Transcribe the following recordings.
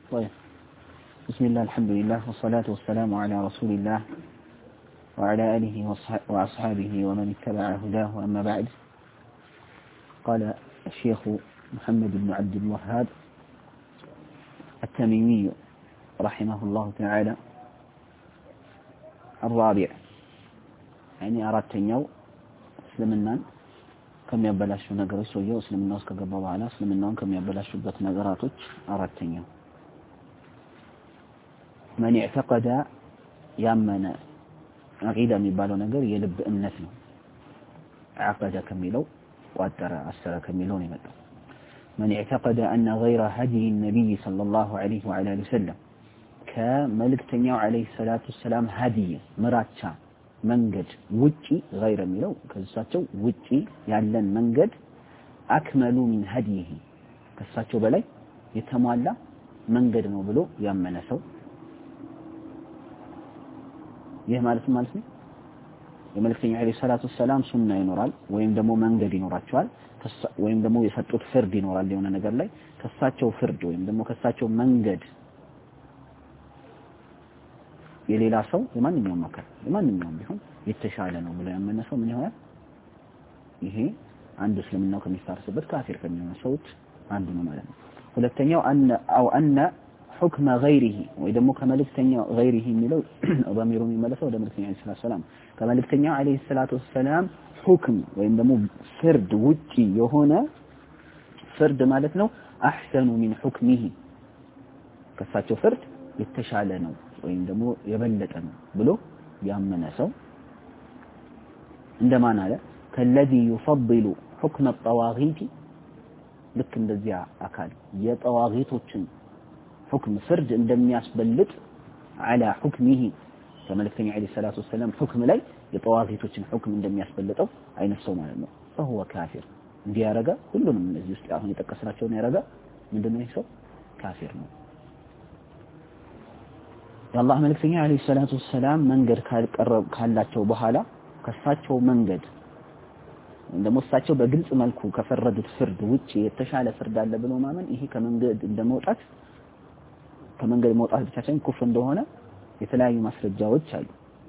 طيب بسم الله الحمد لله والصلاة والسلام على رسول الله وعلى آله وأصحابه ومن اتبع هداه أما بعد. قال الشيخ محمد بن عبد الوهاب التميمي رحمه الله تعالى الرابع يعني أردت يو اسلمنا كم يبلاشو نقرس ويو اسلمنا وسكقبوا على اسلمنا كم يبلاشو بات نقراتك أردت يو من اعتقد يامنا عقيدة ميبالو نقر يلب النفي عقد كميلو وأدرى أسر كميلون يمدو. من اعتقد أن غير هدي النبي صلى الله عليه وعلى آله وسلم كملك تنيو عليه الصلاة والسلام هدي مراتشا منجد وجي غير ميلو كساتشو وجي يعلن منجد أكمل من هديه كساتشو بلاي يتمالى منجد نوبلو يامنسو ይህ ማለት ነው የመልእክተኛው አለይሂ ሰላቱ ሰላም ሱና ይኖራል ወይም ደግሞ መንገድ ይኖራቸዋል ወይም ደግሞ የሰጡት ፍርድ ይኖራል የሆነ ነገር ላይ ከሳቸው ፍርድ ወይም ደግሞ ከሳቸው መንገድ የሌላ ሰው የማንኛውም መከራ የማንኛውም ቢሆን የተሻለ ነው ብሎ ያመነ ሰው ምን ይሆናል? ይሄ አንዱ እስልምናው ከሚፋርስበት ካፊር ከሚሆነው ሰዎች አንዱ ነው ማለት ነው። ሁለተኛው አነ حكم غيره ويدمو كملكتنيا غيره ميلو ضميرهم يملسوا ولا ملكتنيا عليه الصلاة والسلام كملكتنيا عليه الصلاة والسلام حكم ويدمو فرد وجي يهونا فرد مالتنا أحسن من حكمه كفاتو فرد يتشالنا ويدمو يبلتنا بلو يامنا سو عندما نالا كالذي يفضل حكم الطواغيت لكن دزيا أكال يطواغيتوچن حكم فرد عندما يسبلط على حكمه كما لكتني عليه الصلاة والسلام حكم لي يطواغيتوችን حكم عندما يسبلطው አይነሰው ማለት ነው فهو كافر እንዲያረጋ ሁሉንም እነዚህ ውስጥ አሁን የተቀሰራቸውን ያረጋ ምንድነው ይሰው ካፊር ነው። የአላህ መልእክተኛ عليه الصلاة والسلام መንገድ ካላቸው በኋላ ከሳቸው መንገድ እንደሞ እሳቸው በግልጽ መልኩ ከፈረዱት ፍርድ ውጪ የተሻለ ፍርድ አለ ብሎ ማመን ይሄ ከመንገድ እንደመውጣት ከመንገድ መውጣት ብቻ ሳይሆን ኩፍር እንደሆነ የተለያዩ ማስረጃዎች አሉ።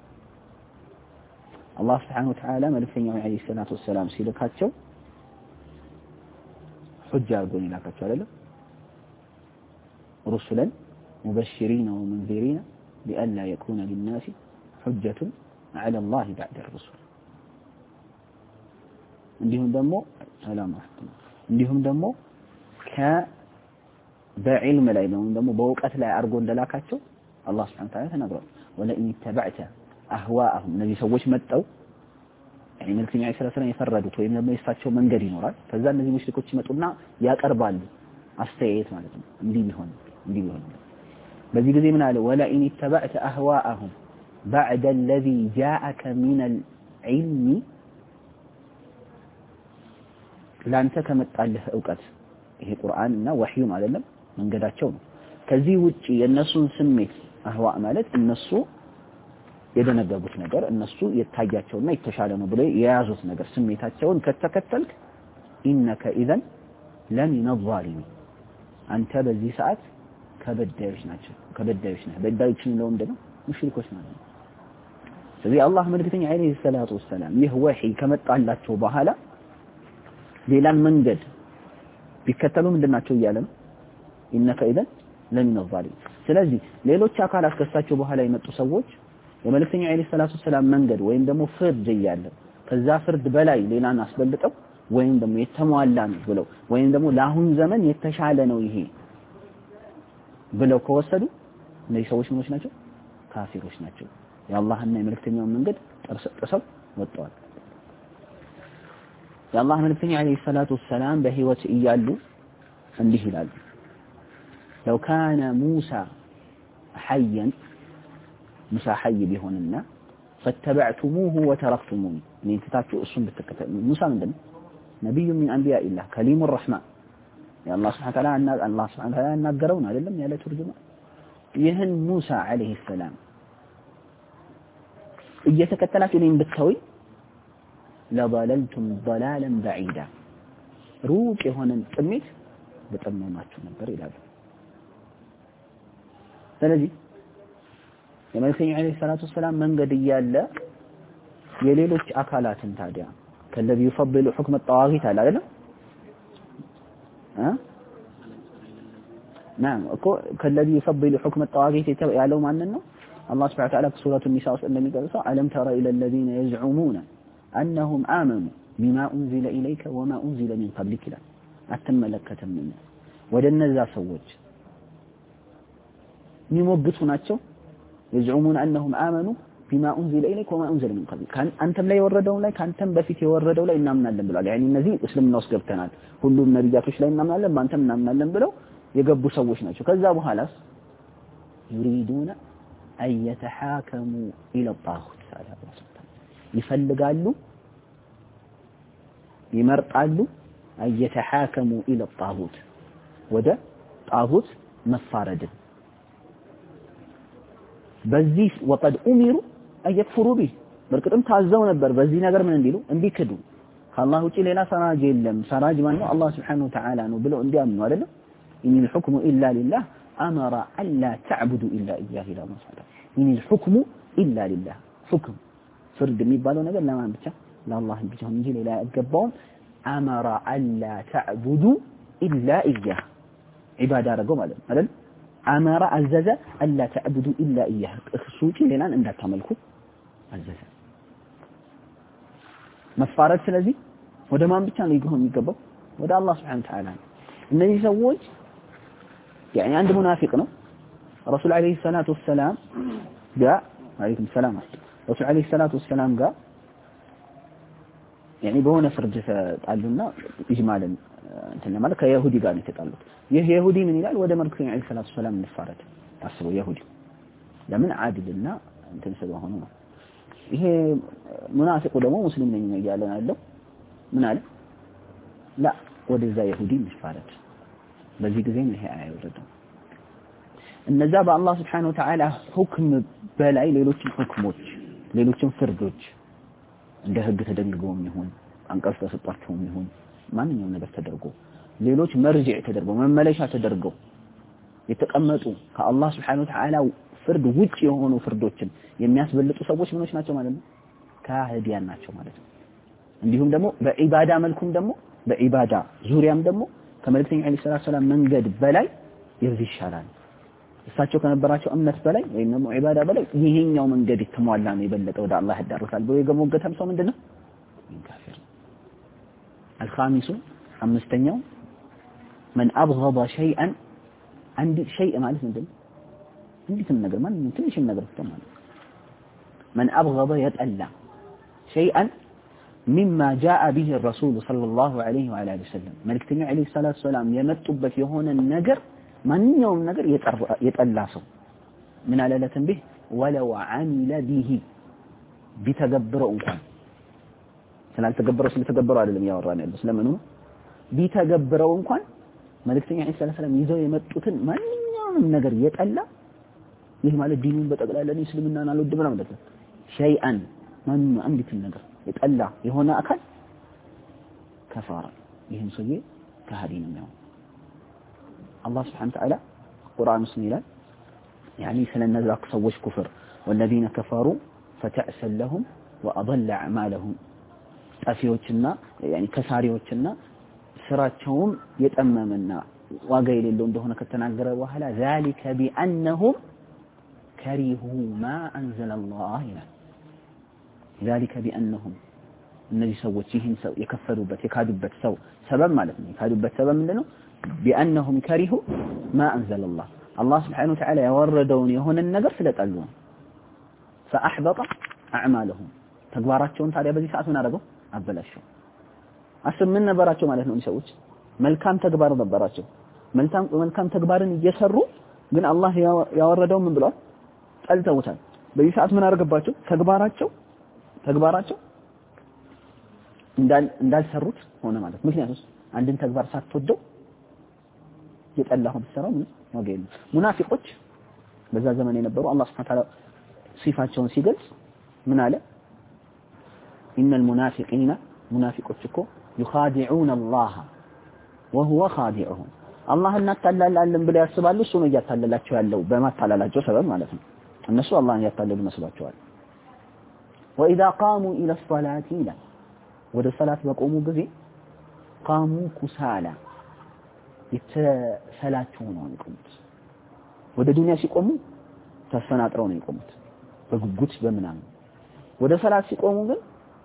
አላህ Subhanahu Wa Ta'ala መልእክተኛው عليه الصلاة والسلام ሲልካቸው ሁጃ አድርጎ ይላካቸው አይደለም رسلا مبشرين ومنذرين لئلا يكون للناس حجة على الله بعد الرسل እንዲሁም ደግሞ ሰላም አለይኩም እንዲሁም ደግሞ بعلم ላይ ነው ደግሞ በእውቀት ላይ አርጎ እንደላካቸው አላህ Subhanahu Wa Ta'ala ተናግሯል። ወለኢን ተበዕተ አህዋአሁም እነዚህ ሰዎች መጣው يعني መልክኛ አይሰራሰራን የፈረዱት ወይም ደግሞ የሳቸው መንገድ ይኖራል ከዛ እነዚህ ሙሽሪኮች ይመጡና ያቀርባሉ አስተያየት ማለት ነው እንዲህ ቢሆን በዚህ ጊዜ ምን አለ ወለኢን ተበዕተ አህዋአሁም بعد الذي جاءك من العلم ላንተ ከመጣልህ ዕውቀት ይሄ ቁርአንና ወህዩም አይደለም መንገዳቸው ነው። ከዚህ ውጪ የነሱን ስሜት አህዋ ማለት እነሱ የደነገጉት ነገር እነሱ የታያቸውና የተሻለ ነው ብለው የያዙት ነገር ስሜታቸውን ከተከተልክ ኢነከ ኢዘን ለሚን الظالمين አንተ በዚህ ሰዓት ከበዳዮች ነህ በዳዮች ነው እንደው ሙሽሪኮች ናቸው። ስለዚህ አላህ መልእክተኛ عليه الصلاه والسلام ይህ ወህይ ከመጣላቸው በኋላ ሌላን መንገድ ቢከተሉ ምንድናቸው ይያለም ኢነከ ኢዘን ለሚን الظالمين ስለዚህ ሌሎች አካላት ከሳቸው በኋላ የመጡ ሰዎች የመልእክተኛው عليه الصلاه والسلام መንገድ ወይም ደግሞ ፍርድ ይያለ ከዛ ፍርድ በላይ ሌላን አስበልጠው ወይም ደግሞ የተሟላ ነው ብለው ወይም ደግሞ ለአሁን ዘመን የተሻለ ነው ይሄ ብለው ከወሰዱ እነዚህ ሰዎች ምኖች ናቸው ካፊሮች ናቸው የአላህና የመልእክተኛው መንገድ ጥሰው ወጥተዋል። የአላህ መልእክተኛ عليه الصلاه والسلام በህይወት እያሉ እንዲህ ይላሉ لو كان موسى حيا موسى حي ቢሆንና فاتبعتموه وتركتموني ምን ተታችሁ እሱን ብትከተሉ ሙሳ ምንድነው ነብዩ من انبياء الله كليم الرحمن የአላህ Subhanahu Wa Ta'ala አላህ Subhanahu Wa Ta'ala ያናገረው አይደለም ያለ ትርጉም ይህን ሙሳ عليه السلام እየተከተላችሁ እኔን ብትተውኝ لضللتم ضلالا بعيدا ሩቅ የሆነን ጥሜት በጠመማችሁ ነበር ይላሉ። ስለዚህ የመልእክተኛ አለይሂ ሰላቱ ወሰላም መንገድ እያለ የሌሎች አካላትን ታዲያ ከለዚ يفضل حكم الطواغيت አለ አይደል نعم እኮ ከለዚ يفضل حكم الطواغيت ያለው ማንን ነው الله سبحانه وتعالى في سورة النساء እንደሚገልጸው ألم تر إلى الذين يزعمون أنهم آمنوا بما أنزل إليك وما أنزل من قبلك لا አትመለከተም ወደ እነዛ ሰዎች የሚሞግቱ ናቸው يزعمون أنهم آمنوا بما أنزل إليك وما أنزل من قبلك كان أنتم لا يوردون لا كانتم بفيت يوردون لا إننا نعلم بلو يعني النزي اسلمنا وسقبتنا كلهم نبياتوش لا إننا نعلم ما أنتم نعلم بلو يقبوا سووش ناتشو كذابوا هلاس يريدون أن يتحاكموا إلى الطاغوت يفلقالوا يمرقالوا أن يتحاكموا إلى الطاغوت وده طاغوت مفارد بزيس وقد أمروا أن يكفروا به بركتهم تعزوا نبر بزي نقر من انديلو اندي كدو الله وجي لنا سراج يلم سراج من الله سبحانه وتعالى نبلو اندي أمنوا ولا إن الحكم إلا لله أمر ألا تعبدوا إلا إياه إلى مصر إن الحكم إلا لله حكم فرد ميبالو نقر لا ما بيتشا لا الله بيتشا نجي لا أتقبون أمر ألا تعبدوا إلا إياه عبادة رقم هذا أمر عزز ألا تعبدوا إلا إياه خصوصي لنا أن تعملكوا عزز مفارد سلزي وده ما بيتشان يقولون يقبوا وده الله سبحانه وتعالى إنه يسوج يعني عند منافقنا الرسول عليه الصلاة والسلام جاء عليكم السلام الرسول عليه الصلاة والسلام جاء يعني بهنا فرجة قالوا لنا إجمالا انتنا مالك يهودي قال يتقالوا يهودي من يلال وده ملكين عليه الصلاة والسلام من الفارد أصبوا يهودي لمن عادل لنا انتنا سبوا هنا ይሄ ሙናፊቁ ደግሞ ሙስሊም ነኝ ያለን አለው ምን አለ لا ወደዛ ይሁዲ መስፋረት በዚህ ጊዜ ነው ይሄ አይወረደው እነዛ በአላህ Subhanahu Wa Ta'ala ሁክም በላይ ሌሎችን ሁክሞች ሌሎችን ፍርዶች እንደ ህግ ተደንግገውም ይሁን አንቀጽ ተሰጣቸውም ይሁን ማንኛውም ነገር ተደርጎ ሌሎች መርጂዕ ተደርጎ መመለሻ ተደርገው የተቀመጡ ከአላህ Subhanahu Wa Ta'ala ፍርድ ውጭ የሆኑ ፍርዶችን የሚያስበልጡ ሰዎች ምኖች ናቸው ማለት ነው ካህዲያን ናቸው ማለት ነው እንዲሁም ደግሞ በኢባዳ መልኩም ደግሞ በኢባዳ ዙሪያም ደግሞ ከመልእክተኛው አለይሂ ሰላም መንገድ በላይ ይርዚህ ይሻላል እሳቸው ከነበራቸው እምነት በላይ ወይም ደግሞ ኢባዳ በላይ ይሄኛው መንገድ የተሟላ ነው የበለጠ ወደ አላህ ያዳርሳል ብሎ የገሞገተም ሰው ምንድነው ካፊር الخامس አምስተኛው من أبغض شيئا عندي شيء ማለት ምንድነው እንዴት ነገር ማን ትንሽ ነገር ተማን من أبغض يتألى شيئا مما جاء به الرسول صلى الله عليه وعلى اله وسلم ملكتنا عليه الصلاه والسلام يمطበት የሆነ ነገር ማንኛውም ነገር የጠላ ሰው ምን አለ ለተንቢህ ولو عمل به ቢተገብረው እንኳን ስላልተገበረው ስለተገበረው አይደለም ያወራን ያለው ስለምን ነው ቢተገብረው እንኳን መልእክተኛ ኢየሱስ ሰለላሁ ዐለይሂ ወሰለም ይዘው የመጡትን ማንኛውም ነገር የጠላ ይህ ማለት ዲኑን በጠቅላላ እስልምናን አልወድም ማለት ነው ሸይአን ማን አንዲት ነገር የጠላ የሆነ አካል ከፋራ ይህን ሰውዬ ከሃዲ ነው የሚሆነው الله سبحانه وتعالى قرآن مسلم ይላል يعني ስለነዛ ሰዎች ኩፍር والذين كفروا فتأسل لهم وأضل أعمالهم ጠፊዎችና يعني ከሳሪዎችና ስራቸውም የጠመመና ዋጋ የሌለው እንደሆነ ከተናገረ በኋላ ذلك بأنهم كرهوا ما أنزل الله ይላል ذلك بأنهم እነዚህ ሰዎች ይህን ሰው የከፈሩበት የካዱበት ሰው ሰበብ ማለት ነው የካዱበት ሰበብ ምንድነው بأنهم كرهوا ما أنزل الله الله سبحانه وتعالى يوردون የሆነ ነገር ስለጠሉ فأحبط أعمالهم ተግባራቸውን ታዲያ በዚህ ሰዓት ምን አደረገው አበላሸው አስብ ምን ነበራቸው ማለት ነው ሰዎች መልካም ተግባር ነበራቸው መልካም ተግባርን እየሰሩ ግን አላህ ያወረደው ምን ብሏል ጠልተውታል በዚህ ሰዓት ምን አደረገባቸው ተግባራቸው እንዳልሰሩት ሆነ ማለት ምክንያቱም አንድን ተግባር ሳትወደው የጠላኸው ብትሰራው ምን ዋጋ የለም ሙናፊቆች በዛ ዘመን የነበሩ አላህ Subhanahu Wa Ta'ala ሲፋቸውን ሲገልጽ ምን አለ إن المنافقين منافقون يخادعون الله وهو خادعهم አላህ እናታላላለን ብለው ያስባሉ እሱ ነው ያታለላቸው ያለው በማታላላቸው ሰበብ ማለት ነው እነሱ አላህን ያታለሉ መስሏቸዋል وإذا قاموا إلى الصلاة لا ወደ ሰላት በቆሙ ጊዜ قاموا كسالى የተሰላቸው ነው የሚቆሙት ወደ ዱንያ ሲቆሙ ተፈናጥረው ነው የሚቆሙት በጉጉት በመናም ወደ ሰላት ሲቆሙ ግን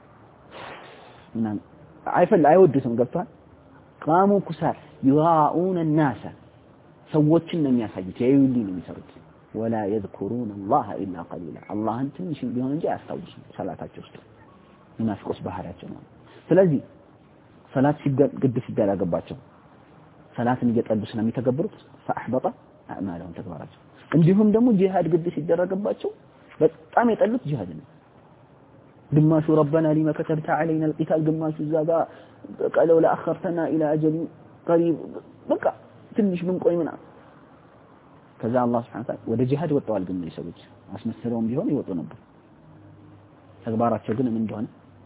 ምናምን አይወዱትም ገብቷል قاموا كسالى يراؤون الناس ሰዎችን ነው የሚያሳዩት ያዩልኝ ነው የሚሰሩት ولا يذكرون الله الا قليلا አላህን ትንሽ ቢሆን እንጂ አያስታውሱ ሰላታቸው ውስጥ ሙናፊቆች ባህሪያቸው ነው ስለዚህ ሰላት ግድ ሲደረግባቸው ሰላትን እየጠሉ ስለሚተገብሩት فاحبط اعمالهم ተግባራቸው እንዲሁም ደግሞ ጂሃድ ግድ ሲደረግባቸው በጣም የጠሉት ጂሃድ ነው ግማሹ ربنا لما كتبت علينا القتال ግማሹ ዛጋ قالوا لا اخرتنا الى اجل قريب በቃ ትንሽ ብንቆይ ምና ከዛ አላህ Subhanahu Ta'ala ወደ ጂሃድ ወጣዋል ግን ሰዎች አስመስለውም ቢሆን ይወጡ ነበር ተግባራቸው ግን ምን እንደሆነ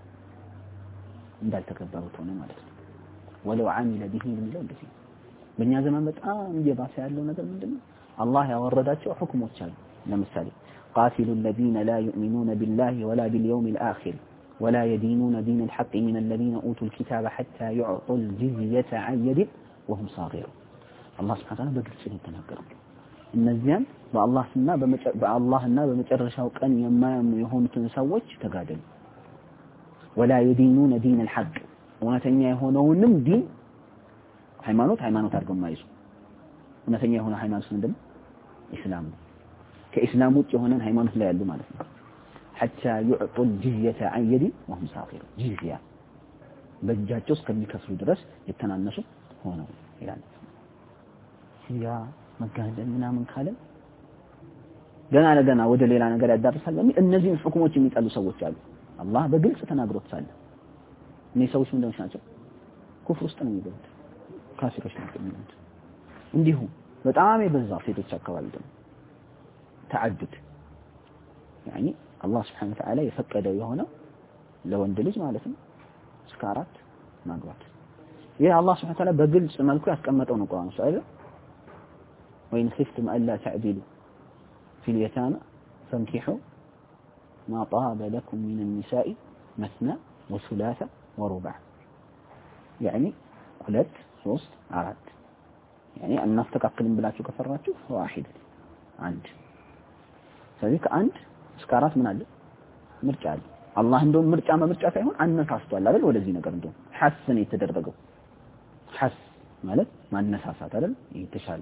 እንዳልተከበሩት ሆነ ማለት ነው ወለው عامل به የሚለው እንደዚህ በእኛ ዘመን በጣም እየባሰ ያለው ነገር ምንድነው አላህ ያወረዳቸው ሁክሞች አሉ ለምሳሌ قاتلوا الذين لا يؤمنون بالله ولا باليوم الآخر ولا يدينون دين الحق من الذين أوتوا الكتاب حتى يعطوا الجزية عن يد وهم صاغرون الله سبحانه وتعالى በግልጽ ተናገረው እነዚያን በአላህና በመጨረሻው ቀን የማያምኑ የሆኑትን ሰዎች ተጋደሉ ولا يدينون دين الحق እውነተኛ የሆነውንም ዲን ሃይማኖት አድርገው ማይዙ እውነተኛ የሆነ ሃይማኖት ምንድነው እስላም ነው ከእስላም ውጭ የሆነን ሃይማኖት ላይ ያሉ ማለት ነው حتى يعطوا الجزية عن يد وهم صاغرون جزية በእጃቸው እስከሚከፍሉ ድረስ የተናነሱ ሆነው ይላል ያ መጋደል ምናምን ካለ ገና ለገና ወደ ሌላ ነገር ያዳርሳል እነዚህን ሁክሞች የሚጠሉ ሰዎች አሉ አላህ በግልጽ ተናግሮታል እነዚህ ሰዎች ምንድነው ናቸው ኩፍር ውስጥ ነው የሚገቡት ካፊሮች ናቸው እንዲሁ በጣም የበዛው ሴቶች አካባቢ ደግሞ ተዓድድ يعني الله سبحانه وتعالى የፈቀደው የሆነ ለወንድ ልጅ ማለት ነው እስከ 4 ማግባት ይሄ አላህ Subhanahu Ta'ala በግልጽ መልኩ ያስቀመጠው ነው ቁርአን ውስጥ አይደል وإن خفتم ألا تعدلوا في اليتامى فانكحوا ما طاب لكم من النساء مثنى وثلاث ورباع يعني 2 3 4 يعني أن نفتققلن بلاችሁ ከፈራችሁ واحد አንድ ስለዚህ ከአንድ እስከ 4 ምን አለ ምርጫ አለ አላህ እንደውም ምርጫ ሳይሆን አነሳስቷል አይደል ወደዚህ ነገር እንደውም ሐሰን የተደረገው ሐስ ማለት ማነሳሳት አይደል የተሻለ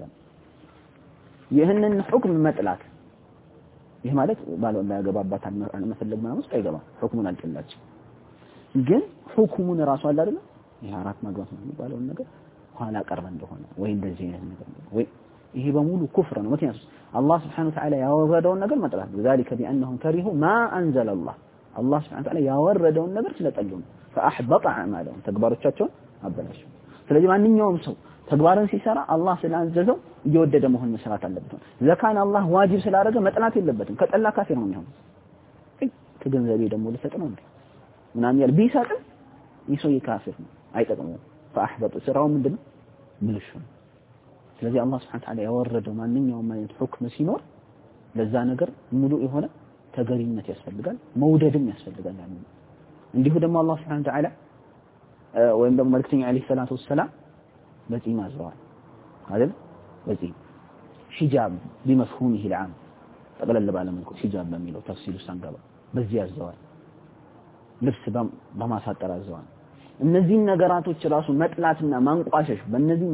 ይህንን ሁክም መጥላት ይህ ማለት ባለው ያገባባት አልመፈለግ ምናምን ውስጥ አይገባም ሁክሙን አልጥላችሁ ግን ሁክሙን ራሱ አለ አይደል ይሄ 4 ማግባት ነው የሚባለው ነገር ኋላ ቀርበ እንደሆነ ወይ እንደዚህ አይነት ነገር ወይ ይሄ በሙሉ ኩፍር ነው ምክንያቱም አላህ Subhanahu Wa Ta'ala ያወረደውን ነገር መጥላት ذلك بانهم كرهوا ما انزل الله الله Subhanahu Wa Ta'ala ያወረደውን ነገር ስለጠሉ فاحبط اعمالهم ተግባሮቻቸውን አበላሹ ስለዚህ ማንኛውም ሰው ተግባርን ሲሰራ አላህ ስላዘዘው እየወደደ መሆን መስራት አለበት ዘካን አላህ ዋጅብ ስላደረገ መጥላት የለበትም ከጠላ ካፊር ነው የሚሆነው ከገንዘቤ ደግሞ ልሰጥ ነው እንዴ ምናምን ያል ቢሰጥም ይሶይ ካፊር ነው አይጠቅመው فاحبط ስራው ምንድነው ብልሹ ስለዚህ አላህ Subhanahu Wa Ta'ala ያወረደው ማንኛውም አይነት ሁክም ሲኖር ለዛ ነገር ሙሉ የሆነ ተገሪነት ያስፈልጋል መውደድም ያስፈልጋል እንዲሁ ደግሞ አላህ Subhanahu Wa Ta'ala ወይም ደግሞ መልእክተኛ አለይሂ ሰላቱ ወሰለም በዚህ ማዘዋል አይደል በዚህ ሂጃብ بمفهومه العام ጠቅለል ባለ መልኩ ሂጃብ በሚለው ተፍሲሉ ሳንገባ በዚህ ያዘዋል ልብስ በማሳጠር ያዘዋል እነዚህ ነገራቶች ራሱ መጥላትና ማንቋሸሽ በእነዚህ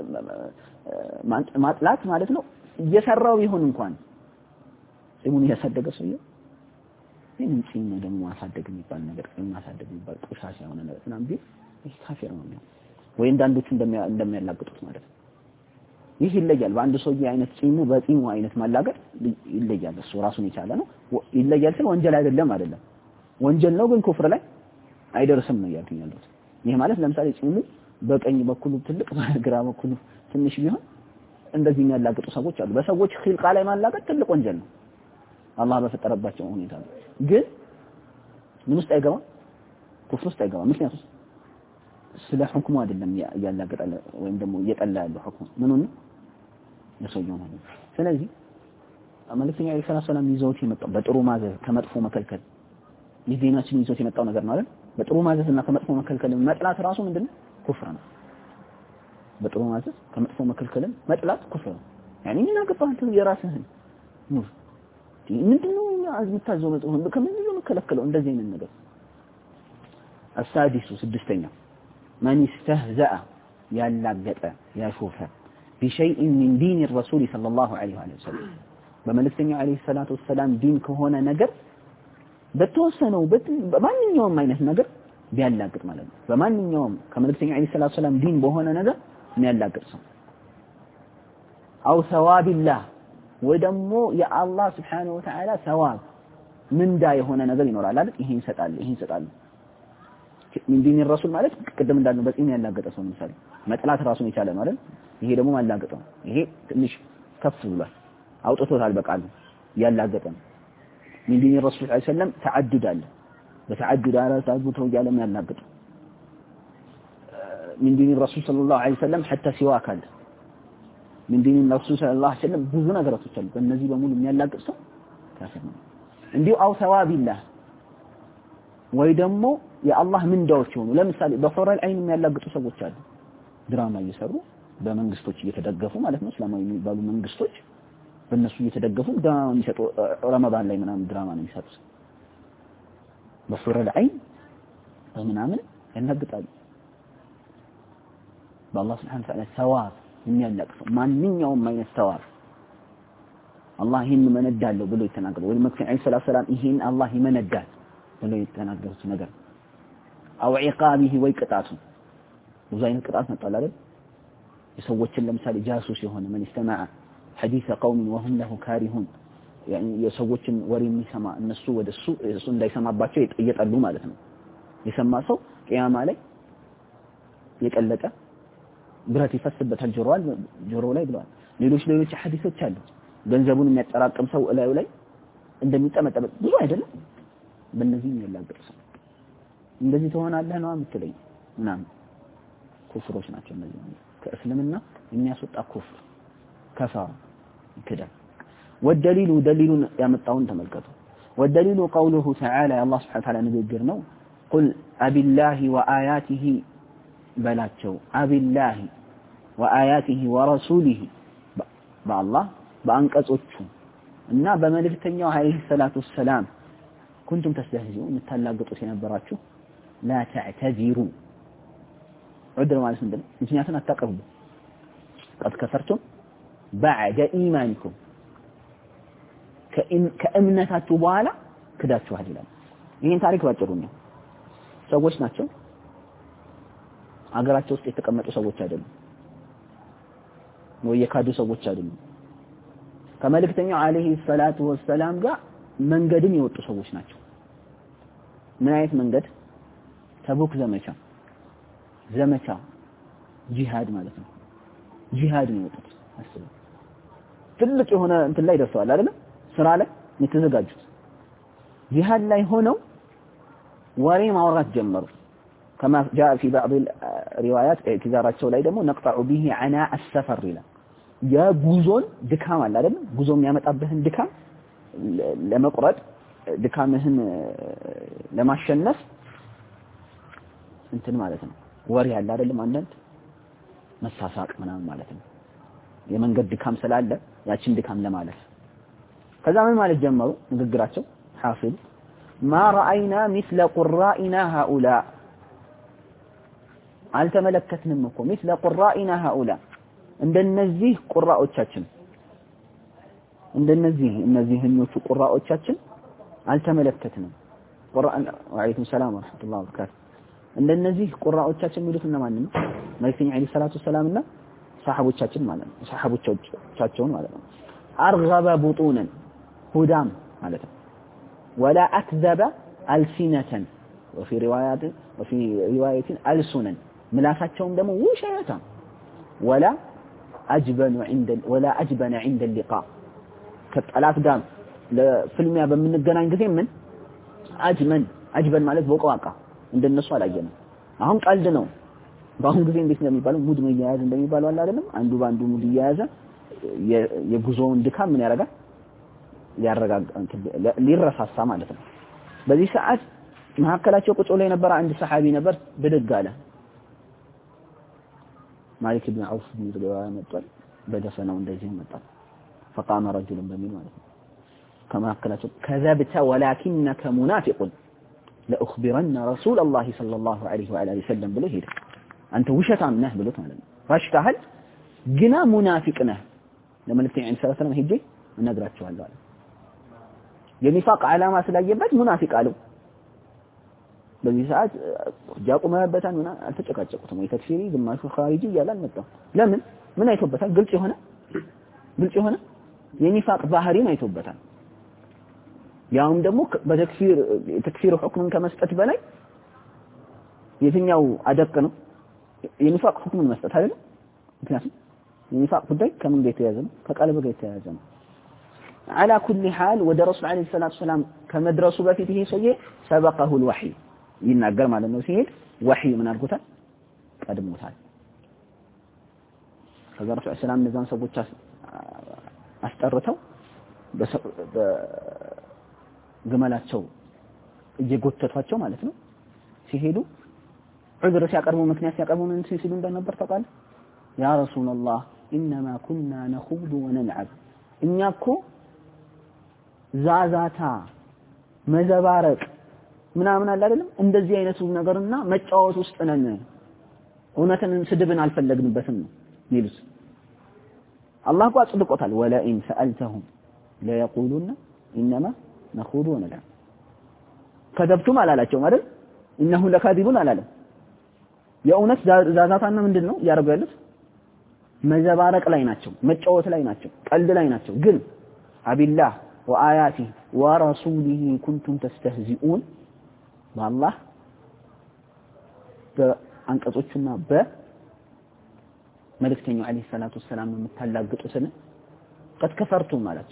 ማጥላት ማለት ነው እየሰራው ይሁን እንኳን ጺሙን ያሳደገ ሰው ይሄን ጺም ደግሞ ማሳደግ የሚባል ነገር ማሳደግ የሚባል ቆሻሻ የሆነ ነገር ምናምን ቢል ይሄ ካፊር ነው ወይ እንዳንዶቹ እንደሚያላግጡት ማለት ነው ይህ ይለያል በአንድ ሰውዬ አይነት ጺሙ በጺሙ አይነት ማላገጥ ይለያል እሱ ራሱን የቻለ ነው ይለያል ስለ ወንጀል አይደለም ወንጀል ነው ግን ኩፍር ላይ አይደርስም ነው ያልኩኛለሁ ይሄ ማለት ለምሳሌ ጺሙ በቀኝ በኩል ትልቅ በግራ በኩል ትንሽ ቢሆን እንደዚህ የሚያላግጡ ሰዎች አሉ በሰዎች ኺልቃ ላይ ማላገጥ ትልቅ ወንጀል ነው አላህ በፈጠረባቸው ሁኔታ ግን ምን ውስጥ አይገባም ኩፍር ውስጥ አይገባም ምክንያቱም ስለ ሁክሙ አይደለም ያላገጣለ ወይም ደግሞ እየጠላ ያለው ሁክሙ ምኑን ለሰውየው ነው ስለዚህ መልእክተኛ ኢየሱስ ሰላም ይዘውት የመጣው በጥሩ ማዘዝ ከመጥፎ መከልከል የዲናችን ይዘውት የመጣው ነገር ነው አይደል በጥሩ ማዘዝና ከመጥፎ መከልከል መጥላት ራሱ ምንድነው ኩፍር ነው በጥሩ ማዘዝ ከመጥፎ መከልከል መጥላት ኩፍር ነው يعني ምን አገባህ የራስህን ነው ምንድነው አዝምታዘው መጥፎ ከምንድነው መከለከለው እንደዚህ አይነት ነገር السادس سدستኛ من استهزأ ያላገጠ ያሾፈ بشيء من دين الرسول صلى الله عليه وسلم በመልእክተኛው عليه الصلاه والسلام ዲን ከሆነ ነገር በተወሰነው በማንኛውም አይነት ነገር ቢያላግጥ ማለት ነው በማንኛውም ከመልእክተኛው عليه الصلاه والسلام ዲን በሆነ ነገር የሚያላግጥ ሰው او ثواب الله ወደሞ የአላህ Subhanahu Wa Ta'ala ثواب ምንዳ የሆነ ነገር ይኖራል አይደል ይሄን ይሰጣል من دين الرسول ማለት ቅድም እንዳልነው በፂም ያላገጠ ሰው ምሳሌ መጥላት ራሱን የቻለ ነው አይደል ይሄ ደግሞ ማላገጥ ነው ይሄ ትንሽ ከፍ ብሏል አውጥቶታል በቃሉ ያላገጠ ነው من دين الرسول صلى الله عليه وسلم تعدد አለ በተعدد አራሳጉተው ያለም ያላገጠ من دين الرسول صلى الله عليه وسلم حتى سواك አለ من دين الرسول صلى الله عليه وسلم ብዙ ነገራቶች አሉ በእነዚህ በሙሉ የሚያላግጥ ሰው ካፊር ነው እንዲሁ አው ثواب الله ወይ ደግሞ የአላህ ምንዳዎች ሆኑ ለምሳሌ በፈረል አይን የሚያላግጡ ሰዎች አሉ ድራማ እየሰሩ በመንግስቶች እየተደገፉ ማለት ነው እስላማዊ የሚባሉ መንግስቶች በእነሱ እየተደገፉ ድራማ የሚሰጡ ረመዳን ላይ ምናምን ድራማ ነው የሚሰጡት በፈረል አይን ምናምን ያላግጣሉ በአላህ Subhanahu Wa Ta'ala ثواب የሚያላቅሰው ማንኛውም አይነት ثواب አላህ ይሄን መነዳለው ብሎ ይተናገራል ወይ መክፈን አይ ሰላም ይሄን አላህ ይመነዳል ብሎ ይተናገሩት ነገር አው عقابه ወይ ቅጣቱ ብዙ አይነት ቅጣት መጣል አይደል የሰዎችን ለምሳሌ ጃሱስ የሆነ من استمع حديث قوم وهم له كارهون يعني የሰዎችን ወሬ የሚሰማ እነሱ ወደሱ እሱ እንዳይሰማባቸው እየጠሉ ማለት ነው የሰማ ሰው ቂያማ ላይ የቀለጠ ብረት ይፈስበታል ጆሮው ላይ ብለዋል ሌሎች ሐዲሶች አሉ ገንዘቡን የሚያጠራቅም ሰው እላዩ ላይ እንደሚጠመጠበት ብዙ አይደለም በእነዚህ ያላገጠ ሰው እንደዚህ ትሆናለህ ነው የምትለኝ ምናምን ኩፍሮች ናቸው እነዚህ ከእስልምና የሚያስወጣ ኩፍር ከፋራ ይከዳል والدليل دليل ያመጣውን ተመልከቱ والدليل قوله تعالى الله سبحانه وتعالى ንግግር ነው قل أبي الله وآياته በላቸው أبي الله وآياته ورسوله بالله በአንቀጾቹ እና በመልእክተኛው عليه الصلاه والسلام كنتم تستهزئون متلاقطوا ሲነበራችሁ لا تعتذروا عذر ማለት ምንድነው ምክንያቱም አታቀርቡ قد كفرتم بعد ايمانكم ከእምነታችሁ በኋላ ክዳችኋል ይላል ይሄን ታሪክ ባጭሩ ነው ሰዎች ናቸው አገራቸው ውስጥ የተቀመጡ ሰዎች አይደሉም ወይ የካዱ ሰዎች አይደሉም ከመልእክተኛው عليه الصلاه والسلام ጋር መንገድን የወጡ ሰዎች ናቸው ምን አይነት መንገድ ተቡክ ዘመቻ ጂሃድ ማለት ነው ጂሃድ ነው የወጡት አስቡ ትልቅ የሆነ እንትን ላይ ደርሰዋል አይደል ስራ ላይ የተዘጋጁት ጂሃድ ላይ ሆነው ወሬ ማውራት ጀመሩ كما جاء في بعض الروايات اعتذارቸው ላይ ደግሞ نقطع به عناء السفر إلى يا ጉዞን ድካም አለ አይደል ጉዞ የሚያመጣብህን ድካም ለመቁረጥ ድካምህን ለማሸነፍ እንትን ማለት ነው ወሬ ያለ አይደለም አንደንት መሳሳቅ ምናምን ማለት ነው የመንገድ ድካም ስላለ ያችን ድካም ለማለፍ ከዛ ምን ማለት ጀመሩ ንግግራቸው حافظ ما راينا مثل قرائنا هؤلاء አልተመለከትንም እኮ مثل قرائنا هؤلاء እንደነዚህ ቁራኦቻችን እነዚህኞቹ ቁራኦቻችን አልተመለከትንም ቁርአን ወአለይኩም ሰላም ወራህመቱላሂ ወበረካቱ እንደነዚህ ቁራኦቻችን የሚሉት እነማን ነው መልእክተኛው አለይሂ ሰላቱ ሰላምና ሰሃቦቻችን ማለት ነው ሰሃቦቻቸውን ማለት ነው አርገበ ቡጡነን ሁዳም ማለት ነው ولا اكذب السنه وفي روايه السنن ምላሳቸውም ደግሞ ውሸታ ولا اجبن عند اللقاء ከጠላት ጋር ለፍልሚያ በምንገናኝ ጊዜ ምን አጅበን ማለት ቦቀዋቃ እንደነሱ አላየንም አሁን ቀልድ ነው በአሁን ጊዜ እንዴት እንደሚባለው ሙድ መያያዝ እንደሚባለው አለ አይደለም አንዱ ባንዱ ሙድ እያያዘ የጉዞውን ድካም ምን ያረጋል ያረጋጋ ሊረሳሳ ማለት ነው በዚህ ሰዓት መሐከላቸው ቁጭ ብሎ የነበረ አንድ ሰሃቢ ነበር ብድግ አለ ማሊክ ኢብኑ ዐውፍ ቢድጋ መጥቷል በደፈናው እንደዚህ መጣ فقام رجل በሚል ማለት ነው ከመሐከላቸው كذبت ولكنك منافق لأخبرن رسول الله صلى الله عليه وعلى اله وسلم ብሎ ሄደ አንተ ውሸታም ነህ ብሎት ማለት ነው ዋሽታሃል ግና ሙናፊቅ ነህ ለመልእክተኛ ሰለላሁ ዐለይሂ ወሰለም ሄጄ እነግራቸዋለሁ አለ የኒፋቅ ዓላማ ስላየበት ሙናፊቅ አለው በዚህ ሰዓት ጃቁመበታን እና አልተጨቃጨቁትም ወይ ተክፊሪ ግማሹ ኻሪጂ ይላል መጣው ለምን ምን አይቶበታል ግልጽ የሆነ የኒፋቅ ባህሪን አይቶበታል ያውም ደግሞ በተክፊር ሁክምን ከመስጠት በላይ የትኛው አደቅ ነው የኒፋቅ ሁክምን መስጠት አይደል ምክንያቱም የኒፋቅ ጉዳይ ከምን ጋር የተያያዘ ነው ከቀልብ ጋር የተያያዘ ነው على كل حال ወደ ረሱል አለይሂ ሰላቱ ሰላም ከመድረሱ በፊት ይሄ ሰውዬ سبقه الوحي ይናገር ማለት ነው ሲሄድ ወህይ ምን አድርጎታል ቀድሞታል ከዛ ረሱል ሰላም እነዛን ሰዎች አስጠርተው በግመላቸው እየጎተቷቸው ማለት ነው ሲሄዱ ዑዝር ሲያቀርቡ ምክንያት ሲያቀርቡ ምን ሲሉ እንደነበር ታውቃለህ ያ ረሱላህ انما كنا نخوض ونلعب እኛኮ ዛዛታ መዘባረቅ ምናምን አለ አይደለም እንደዚህ አይነቱ ነገርና መጫወት ውስጥ ነን እውነትን ስድብን አልፈለግንበትም ነው ይሉስ አላህ ቋ ጽድቆታል ወላኢን ሰአልተሁም لا يقولون انما نخوض ونلعب ከደብቱም አላላቸው አይደል انه لكاذبون አላለም የእውነት ዛዛታና ምንድነው ያረጋሉ ያሉት መዘባረቅ ላይ ናቸው መጫወት ላይ ናቸው ቀልድ ላይ ናቸው ግን አቢላህ وآياته ورسوله كنتم تستهزئون والله በአንቀጾቹና በመልእክተኛው አለይሂ ሰላቱ ሰላም የምታላግጡትን قد كفرتم ማለት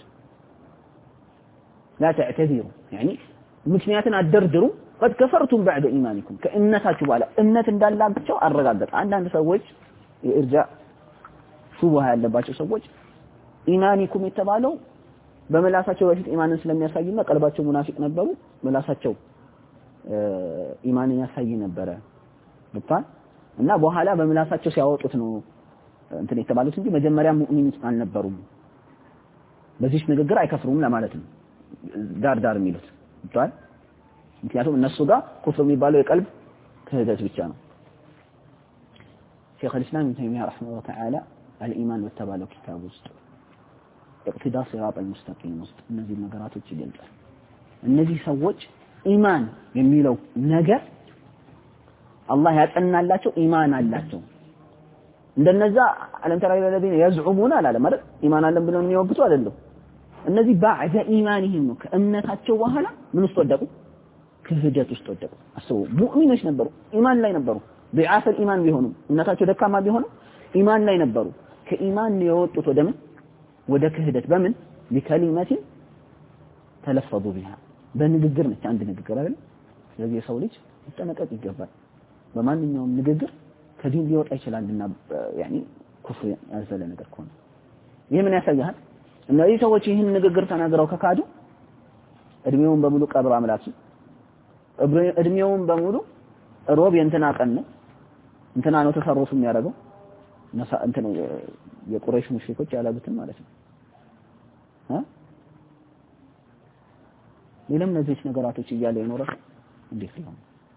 لا تعتذروا يعني ምክንያትን አደርድሩ قد كفرتم بعد ايمانكم ከእምነታችሁ በኋላ እምነት እንዳላቸው አረጋግጠ አንዳንድ ሰዎች የእርጃ ሹብሃ ያለባቸው ሰዎች ኢማኒኩም የተባለው በመላሳቸው በፊት ኢማንን ስለሚያሳይና ቀልባቸው ሙናፊቅ ነበሩ መላሳቸው ኢማንን ያሳይ ነበር ልባን እና በኋላ በመላሳቸው ሲያወጡት ነው እንትን የተባሉት እንጂ መጀመሪያ ሙእሚን አልነበሩም በዚህ ንግግር አይከፍሩም ለማለት ነው ዳር የሚሉት ልባን ምክንያቱም እነሱ ጋር ኩፍር የሚባለው የቀልብ ክህደት ብቻ ነው ሼኽ الاسلام ابن تيميه رحمه الله تعالى الايمان والتبالغ كتاب ውስጥ اقتداء صراط المستقيم ውስጥ እነዚህ ነገራቶች ይገልጻል እነዚህ ሰዎች ኢማን የሚለው ነገር አላህ ያጠናላቸው ኢማን አላቸው እንደነዛ አለም ተራ ለለዲን يزعمون አላለም አይደል ኢማን አለን ብለው የሚወግቱ አይደለም እነዚህ بعد ኢማንህም ነው ከእምነታቸው በኋላ ምን ውስጥ ወደቁ ክህደት ውስጥ ወደቁ አስቡ ሙእሚኖች ነበሩ ኢማን ላይ ነበሩ ضعاف الايمان ቢሆኑም እምነታቸው ደካማ ቢሆንም ኢማን ላይ ነበሩ ከኢማን የወጡት ወደ ክህደት በምን بكلمه تلفظوا بها በንግግር ነች አንድ ንግግር አይደል ስለዚህ የሰው ልጅ ይጠነቀቅ ይገባል በማንኛውም ንግግር ከዲን ሊወጣ ይችላልና يعني ኩፍር ያዘለ ነገር ከሆነ ይሄ ምን ያሳያል እነዚህ ሰዎች ይህን ንግግር ተናግረው ከካዱ እድሜውን በሙሉ ቀብር አምላኪ እድሜውን በሙሉ ሮብ የእንትና ቀን ነው እንትና ነው ተሰሩፍ የሚያደርገው እንትና የቁረይሽ ሙሽሪኮች ያላሉትን ማለት ነው ሌላም እነዚህ ነገራቶች እያለ ይኖር እንዴት ነው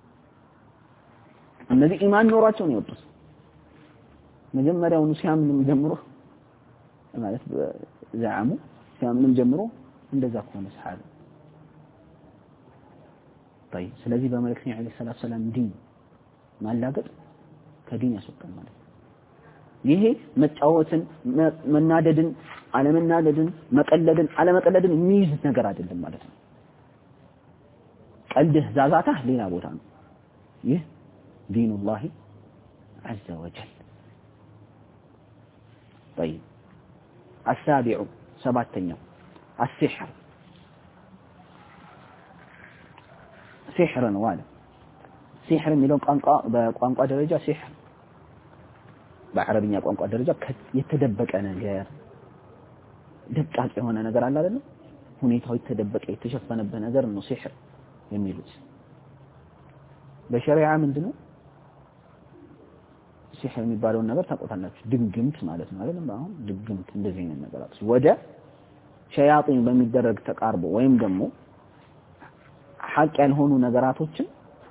እነዚህ ኢማን ኖራቸው ነው የወጡት መጀመሪያውኑ ሲያምኑም ጀምሮ ማለት ዘዓሙ ሲያምኑም ጀምሮ እንደዛ ከሆነ ሰሃባ طيب ስለዚህ በመልእክተኛው አለይሂ ሰላቱ ሰላም ዲን ማላገጥ ከዲን ያስወጣል ማለት ይሄ መጫወትን መናደድን አለመናደድን መቀለድን አለመቀለድን የሚይዝ ነገር አይደለም ማለት ነው ቀልድህ ዛዛታህ ሌላ ቦታ ነው ይህ ዲኑላህ عز وجل طيب السابع سبعتኛው السحر سحر ነው አለ ሲህር የሚለው በቋንቋ ደረጃ ሲህር በአረብኛ ቋንቋ ደረጃ የተደበቀ ነገር ደቃቅ የሆነ ነገር አለ አይደል ሁኔታው የተደበቀ የተሸፈነበት ነገር ነው ሲህር የሚሉት በሸሪዓ ምንድነው ሲህር የሚባለው ነገር ታውቁታላችሁ ድግምት ማለት ነው አይደል አሁን ድግምት እንደዚህ አይነት ነገራት ወደ ሸያጢን በሚደረግ ተቃርቦ ወይም ደግሞ ሐቅ ያልሆኑ ነገራቶችን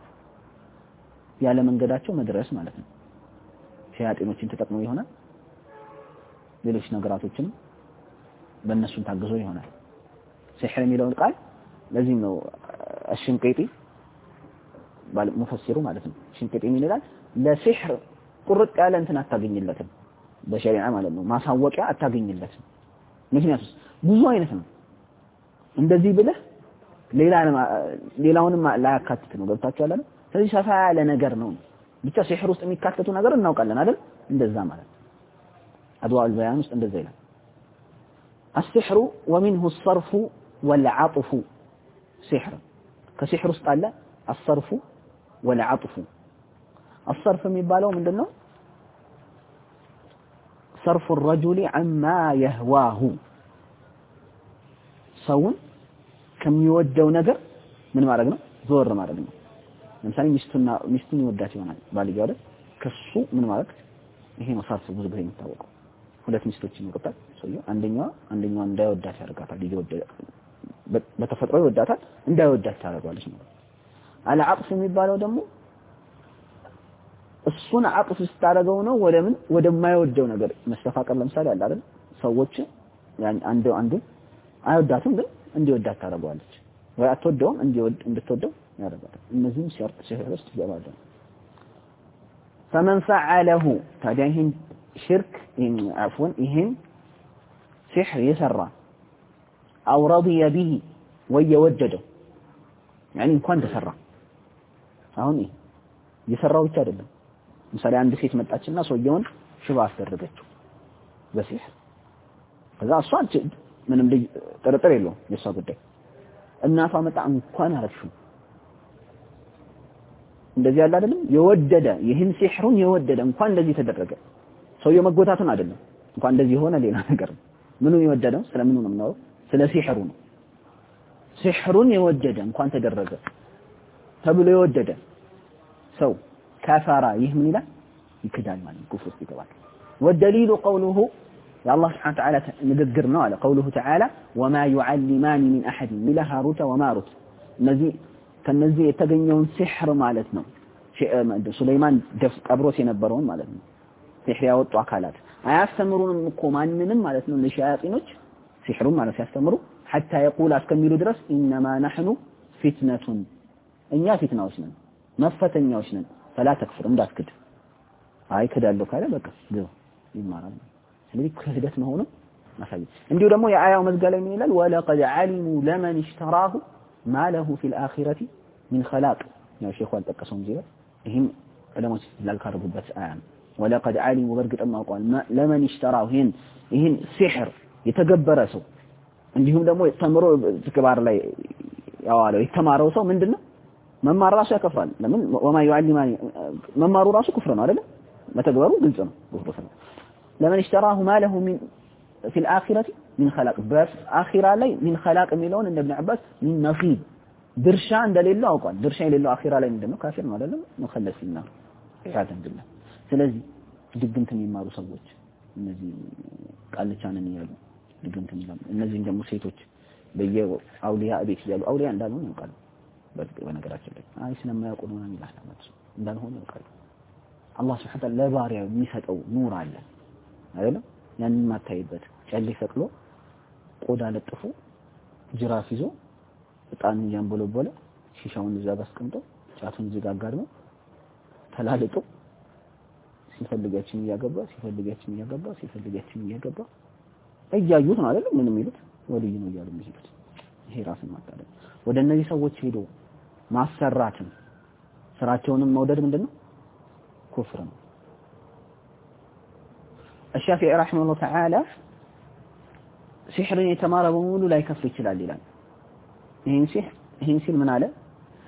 ያለ መንገዳቸው መድረስ ማለት ነው ሸያጢኖችን ተጠቅመው ይሆናል ሌሎች ነገራቶችን በእነሱን ታግዞ ይሆናል ሲህር የሚለውን ቃል ለዚህ ነው الشنقيطي ሙፈሲሩ ማለት ነው ሽንቅጤ ምን ይላል ለሲህር ቁርጥ ያለ እንትን አታገኝለትም በሸሪዓ ማለት ነው ማሳወቂያ አታገኝለትም ምክንያቱም ብዙ አይነት ነው እንደዚህ ብለህ ሌላውንም ላያካትት ነው ገብታችኋል አይደል ስለዚህ ሰፋ ያለ ነገር ነው ብቻ ሲህር ውስጥ የሚካተቱ ነገር እናውቃለን አይደል እንደዛ ማለት አድዋء البيان ውስጥ እንደዛ ይላል السحر ومنه الصرف والعطف سحر كسحر ውስጥ አለ الصرف والعطف الصرف የሚባለው ምንድነው صرف الرجل عما يهواه ሰውን ከሚወደው ነገር ምን ማድረግ ነው ዞር ማድረግ ነው ለምሳሌ ሚስቱን ይወዳት ይሆናል ባልየው አይደል ከሱ ምን ማድረግ ይሄ ነው صرف ብዙ ጊዜ የሚታወቀው ሁለት ሚስቶች ይኖርታል ሰውየው አንደኛዋ እንዳይወዳት ያደርጋታል ይወዳል በተፈጥሮ ይወዳታል እንዳይወዳት ታደርጋለች ነው አልዓጥፍ የሚባለው ደግሞ እሱን አጥፍ ስታደርገው ነው ወደማይወደው ነገር መስተፋቀር ለምሳሌ አለ አይደል ሰዎች ያን አንዱ አይወዳትም ግን እንዲወዳት ታደርጋለች ወይ አትወደውም እንድትወደው ያደርጋታል እነዚህም ሲህር ውስጥ ይገባሉ فمن فعله ታዲያህን ሽርክ عفوا ይሄን ሲህር የሰራ او رضي به ወየወደደው يعني እንኳን ተሰራ አሁን የሰራው ብቻ አይደለም ምሳሌ አንድ ሴት መጣችና ሰውየውን ሽባ አስደረገችው በሲህር ከዛ እሷ ምንም ጥርጥር የለውም የሷ ጉዳይ እናቷ መጣ እንኳን አረፍሹ እንደዚህ ያለ አይደለም የወደደ ይህን ሲህሩን የወደደ እንኳን እንደዚህ ተደረገ ሰውየው መጎታቱን አይደለም እንኳን እንደዚህ ሆነ ሌላ ነገር ምኑን የወደደው ስለምኑ ነው ነው ስለ ሲህሩ ነው ሲህሩን የወደደ እንኳን ተደረገ ተብሎ የወደደ ሰው كفر يهم لا يكدال مال كفر يقبل والدليل قوله يا الله سبحانه وتعالى نذكرنا على قوله تعالى وما يعلمان من احد الا هاروت وماروت الذي كنذي يتغنيون سحر معناتنا سليمان دف قبروت የነበረውን ማለት ነው ሲህር ያወጡ አካላት አያስተምሩንም እኮ ማንንም ማለት ነው ለሻያጢኖች ሲህሩን ማለት ያስተምሩ حتى يقول እስከሚሉ ድረስ انما نحن فتنه እኛ ፊትናዎች ነን መፈተኛዎች ነን فلا تكفر እንዳትክድ አይ ከዳለው ካለ በቃ ነው ይማራል ስለዚህ ክህደት መሆኑ ማሳየት እንዲሁ ደግሞ የአያው መዝጋ ላይ ምን ይላል ወለቀድ علموا لمن اشتراه ما له في الاخره من خلاق ያው ሼኹ አልጠቀሰው እንጂ ይሄም ዕለሞች ላልካረቡበት አያ ወለቀድ علموا በርግጥም አውቀዋል ለመን اشتراه ይሄን ሲህር የተገበረ ሰው እንዲሁም ደግሞ ተምሮ ተግባር ላይ ያዋለው የተማረው ሰው ምንድነው መማር ራሱ ያከፍራል ለምን ወማ يعلمان መማሩ ራሱ ኩፍር ነው አይደል መተግበሩ ግልጽ ነው ኩፍር ነው ለምን اشتراه ما له من في الاخره من خلاق بس اخره ላይ من خلاق የሚለውን እንደ ابن عباس من نصيب ድርሻ እንደሌለው አውቋል ድርሻ የሌለው አኺራ ላይ ምንድነው ካፊር ነው አይደል መخلصና ያተን بالله ስለዚህ ድግምት የሚማሩ ሰዎች እነዚህ ቃልቻንን ይያሉ ድግምት የሚማሩ እነዚህ ደግሞ ሴቶች በየአውሊያ ቤት ይያሉ አውሊያ እንዳልሆነ ያውቃሉ በነገራችን ላይ አይ ስለማያውቁ ነው የሚላል ማለት እንዳልሆነ ያውቃሉ አላህ Subhanahu Wa Ta'ala ለባሪያው የሚሰጠው ኑር አለ አይደል ያንን ማታይበት ጨሌ ፈቅሎ ቆዳ ለጥፎ ጅራፍ ይዞ እጣን ያንቦለቦለ ሺሻውን እዛ ጋር አስቀምጦ ጫቱን ዝጋጋር ነው ተላልጦ ሲፈልጋችን እያገባ እያዩት ነው አይደል ምንም ይሉት ወልይ ነው እያሉ የሚሉት ይሄ ራስን ማታለል ወደ እነዚህ ሰዎች ሄዶ ማሰራትን ስራቸውንም መውደድ ምንድነው ኩፍር ነው الشافعي رحمه الله تعالى ሲህርን የተማረ በሙሉ ላይ ከፍር ይችላል ይላል ይሄን ሲል ምን አለ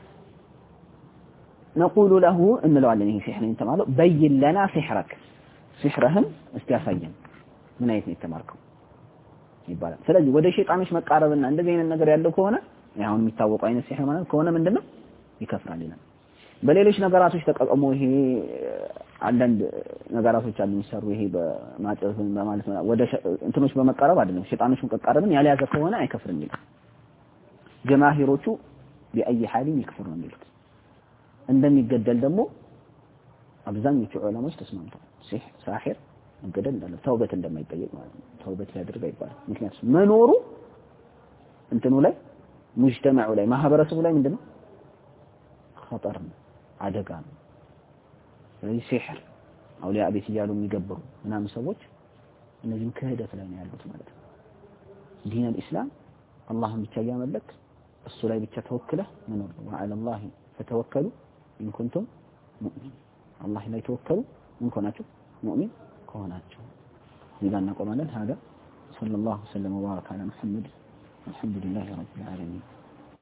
نقول له እንለዋለን ይሄ ሲህርን የተማረው በይን ለና ሲህረክ ሲህርህን እስቲ ያሳየን ምን አይነት ነው የተማርከው ይባላል ስለዚህ ወደ ሸይጣኖች መቃረብና እንደዚህ አይነት ነገር ያለው ከሆነ ያው የሚታወቀው አይነት ሲህር ማለት ከሆነ ምንድነው ይከፍራል ይላል በሌሎች ነገራቶች ተቀቀሙ ይሄ አንዳንድ ነገራቶች አሉ የሚሰሩ ይሄ በማጨፍን በማለት ወደ እንትኖች በመቃረብ አይደለም ሸይጣኖችን መቃረብን ያልያዘ ከሆነ አይከፍርም ይላል ጀማሂሮቹ በአይ حالም ይከፍሩ ነው የሚሉት እንደሚገደል ደግሞ አብዛኞቹ ዑለማዎች ተስማምተዋል ሳሂር እንገደል እንዳለ ተውበት እንደማይጠየቅ ማለት ነው ተውበት ያድርግ አይባልም ምክንያቱም መኖሩ እንትኑ ላይ ሙጅተማዑ ላይ ማህበረሰቡ ላይ ምንድነው خطر ነው አደጋ ነው ስለዚህ ሲህር አውሊያ ቤት ይያሉ የሚገብሩ ምናምን ሰዎች እነዚህም ክህደት ላይ ነው ያሉት ማለት ነው ዲን الاسلام አላህን ብቻ ያመለክ እሱ ላይ ብቻ ተወክለህ መኖር ነው وعلى الله فتوكلوا ان كنتم مؤمنين الله ላይ ተወከሉ ምን ከሆናችሁ ሙእሚን ከሆናችሁ ይዛና ቆማለን هذا صلى الله وسلم وبارك على محمد الحمد لله رب العالمين